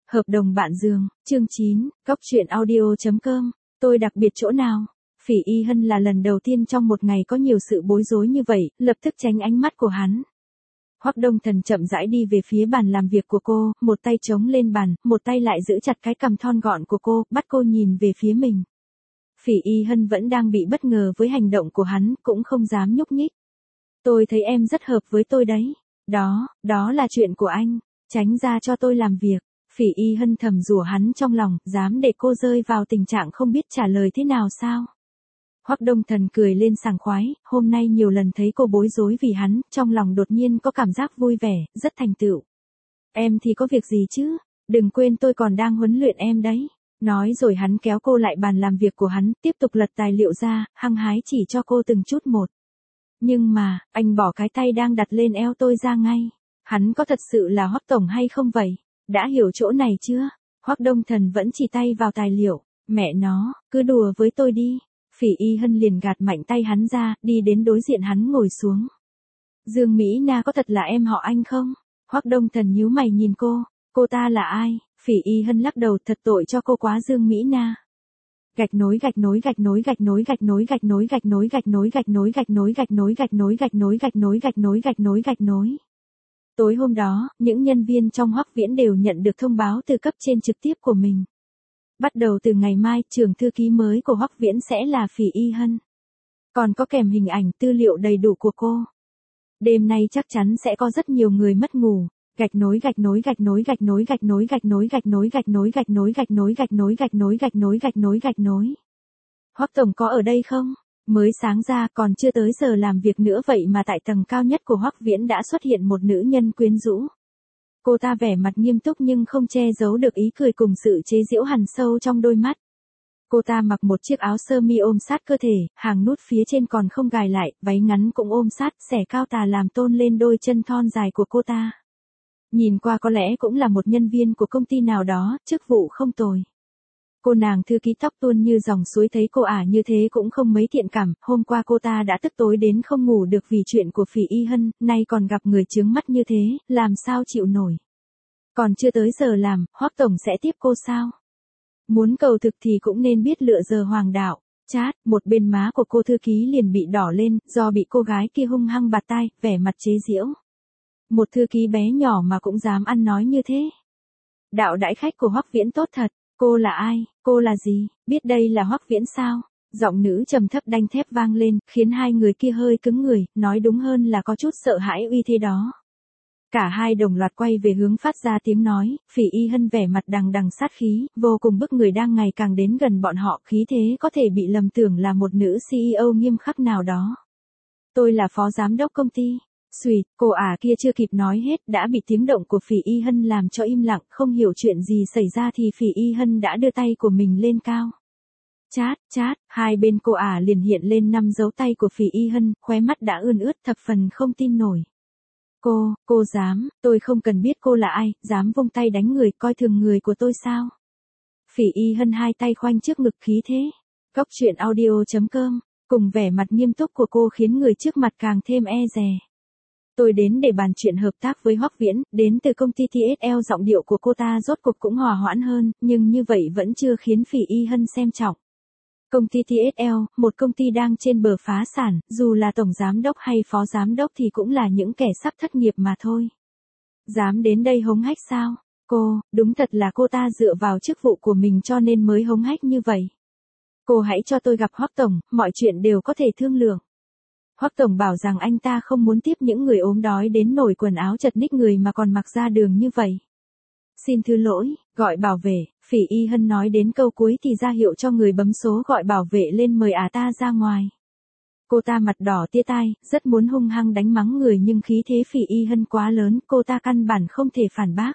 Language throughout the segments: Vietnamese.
Hợp đồng bạn giường, chương 9, Góc truyện audio.com, tôi đặc biệt chỗ nào? Phỉ Y Hân là lần đầu tiên trong một ngày có nhiều sự bối rối như vậy, lập tức tránh ánh mắt của hắn. Hoắc Đông Thần chậm rãi đi về phía bàn làm việc của cô, một tay chống lên bàn, một tay lại giữ chặt cái cằm thon gọn của cô, bắt cô nhìn về phía mình. Phỉ Y Hân vẫn đang bị bất ngờ với hành động của hắn, cũng không dám nhúc nhích. Tôi thấy em rất hợp với tôi đấy. Đó là chuyện của anh. Tránh ra cho tôi làm việc. Phỉ Y Hân thầm rủa hắn trong lòng, dám để cô rơi vào tình trạng không biết trả lời thế nào sao? Hoắc Đông Thần cười lên sảng khoái, hôm nay nhiều lần thấy cô bối rối vì hắn, trong lòng đột nhiên có cảm giác vui vẻ, rất thành tựu. Em thì có việc gì chứ? Đừng quên tôi còn đang huấn luyện em đấy. Nói rồi hắn kéo cô lại bàn làm việc của hắn, tiếp tục lật tài liệu ra, hăng hái chỉ cho cô từng chút một. Nhưng mà, anh bỏ cái tay đang đặt lên eo tôi ra ngay. Hắn có thật sự là Hoắc tổng hay không vậy? Đã hiểu chỗ này chưa? Hoắc Đông Thần vẫn chỉ tay vào tài liệu. Mẹ nó, cứ đùa với tôi đi. Phỉ Y Hân liền gạt mạnh tay hắn ra, đi đến đối diện hắn ngồi xuống. Dương Mỹ Na có thật là em họ anh không? Hoắc Đông Thần nhíu mày nhìn cô ta là ai? Phỉ Y Hân lắc đầu, thật tội cho cô quá Dương Mỹ Na. Gạch nối gạch nối gạch nối gạch nối gạch nối gạch nối gạch nối gạch nối gạch nối gạch nối gạch nối gạch nối gạch nối gạch nối gạch nối gạch nối gạch nối. Tối hôm đó, những nhân viên trong Hoắc Viễn đều nhận được thông báo từ cấp trên trực tiếp của mình. Bắt đầu từ ngày mai, trưởng thư ký mới của Hoắc Viễn sẽ là Phỉ Y Hân. Còn có kèm hình ảnh tư liệu đầy đủ của cô. Đêm nay chắc chắn sẽ có rất nhiều người mất ngủ. Gạch nối gạch nối gạch nối gạch nối gạch nối gạch nối gạch nối gạch nối gạch nối gạch nối gạch nối gạch nối gạch nối gạch nối gạch nối. Hoắc tổng có ở đây không? Mới sáng ra còn chưa tới giờ làm việc nữa vậy mà tại tầng cao nhất của Hoắc Viễn đã xuất hiện một nữ nhân quyến rũ. Cô ta vẻ mặt nghiêm túc nhưng không che giấu được ý cười cùng sự chế giễu hằn sâu trong đôi mắt. Cô ta mặc một chiếc áo sơ mi ôm sát cơ thể, hàng nút phía trên còn không gài lại, váy ngắn cũng ôm sát, xẻ cao tà làm tôn lên đôi chân thon dài của cô ta. Nhìn qua có lẽ cũng là một nhân viên của công ty nào đó, chức vụ không tồi. Cô nàng thư ký tóc tuôn như dòng suối thấy cô ả như thế cũng không mấy thiện cảm, hôm qua cô ta đã tức tối đến không ngủ được vì chuyện của Phỉ Y Hân, nay còn gặp người chướng mắt như thế, làm sao chịu nổi. Còn chưa tới giờ làm, Hoắc tổng sẽ tiếp cô sao? Muốn cầu thực thì cũng nên biết lựa giờ hoàng đạo. Chát, một bên má của cô thư ký liền bị đỏ lên, do bị cô gái kia hung hăng bạt tai, vẻ mặt chế giễu. Một thư ký bé nhỏ mà cũng dám ăn nói như thế. Đạo đãi khách của Hoắc Viễn tốt thật. Cô là ai? Cô là gì? Biết đây là Hoắc Viễn sao? Giọng nữ trầm thấp đanh thép vang lên, khiến hai người kia hơi cứng người, nói đúng hơn là có chút sợ hãi uy thế đó. Cả hai đồng loạt quay về hướng phát ra tiếng nói, Phỉ Y Hân vẻ mặt đằng đằng sát khí, vô cùng bức người đang ngày càng đến gần bọn họ, khí thế có thể bị lầm tưởng là một nữ CEO nghiêm khắc nào đó. Tôi là phó giám đốc công ty. Xùi, cô ả kia chưa kịp nói hết, đã bị tiếng động của Phỉ Y Hân làm cho im lặng, không hiểu chuyện gì xảy ra thì Phỉ Y Hân đã đưa tay của mình lên cao. Chát, hai bên cô ả liền hiện lên 5 dấu tay của Phỉ Y Hân, khóe mắt đã ươn ướt thập phần không tin nổi. Cô dám, tôi không cần biết cô là ai, dám vung tay đánh người, coi thường người của tôi sao? Phỉ Y Hân hai tay khoanh trước ngực khí thế. Góc truyện audio.com, cùng vẻ mặt nghiêm túc của cô khiến người trước mặt càng thêm e dè. Tôi đến để bàn chuyện hợp tác với Hoắc Viễn, đến từ công ty TSL. Giọng điệu của cô ta rốt cuộc cũng hòa hoãn hơn, nhưng như vậy vẫn chưa khiến Phỉ Y Hân xem trọng. Công ty TSL, một công ty đang trên bờ phá sản, dù là tổng giám đốc hay phó giám đốc thì cũng là những kẻ sắp thất nghiệp mà thôi. Dám đến đây hống hách sao? Đúng thật là cô ta dựa vào chức vụ của mình cho nên mới hống hách như vậy. Cô hãy cho tôi gặp Hoắc tổng, mọi chuyện đều có thể thương lượng. Hoắc tổng bảo rằng anh ta không muốn tiếp những người ốm đói đến nổi quần áo chật ních người mà còn mặc ra đường như vậy. Xin thứ lỗi, gọi bảo vệ. Phỉ Y Hân nói đến câu cuối thì ra hiệu cho người bấm số gọi bảo vệ lên mời ta ra ngoài. Cô ta mặt đỏ tia tai, rất muốn hung hăng đánh mắng người nhưng khí thế Phỉ Y Hân quá lớn, cô ta căn bản không thể phản bác.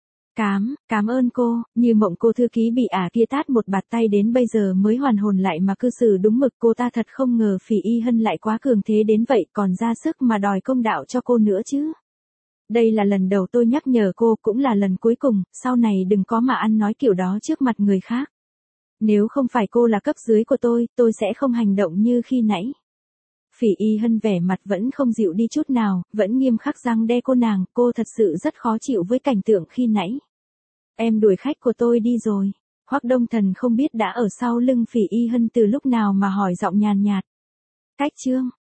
Cảm ơn cô, như mộng cô thư ký bị kia tát một bạt tay đến bây giờ mới hoàn hồn lại mà cư xử đúng mực, cô ta thật không ngờ Phỉ Y Hân lại quá cường thế đến vậy, còn ra sức mà đòi công đạo cho cô nữa chứ. Đây là lần đầu tôi nhắc nhở cô, cũng là lần cuối cùng, sau này đừng có mà ăn nói kiểu đó trước mặt người khác. Nếu không phải cô là cấp dưới của tôi sẽ không hành động như khi nãy. Phỉ Y Hân vẻ mặt vẫn không dịu đi chút nào, vẫn nghiêm khắc răng đe cô nàng, cô thật sự rất khó chịu với cảnh tượng khi nãy. Em đuổi khách của tôi đi rồi. Hoắc Đông Thần không biết đã ở sau lưng Phỉ Y Hân từ lúc nào mà hỏi giọng nhàn nhạt. Cách Trương,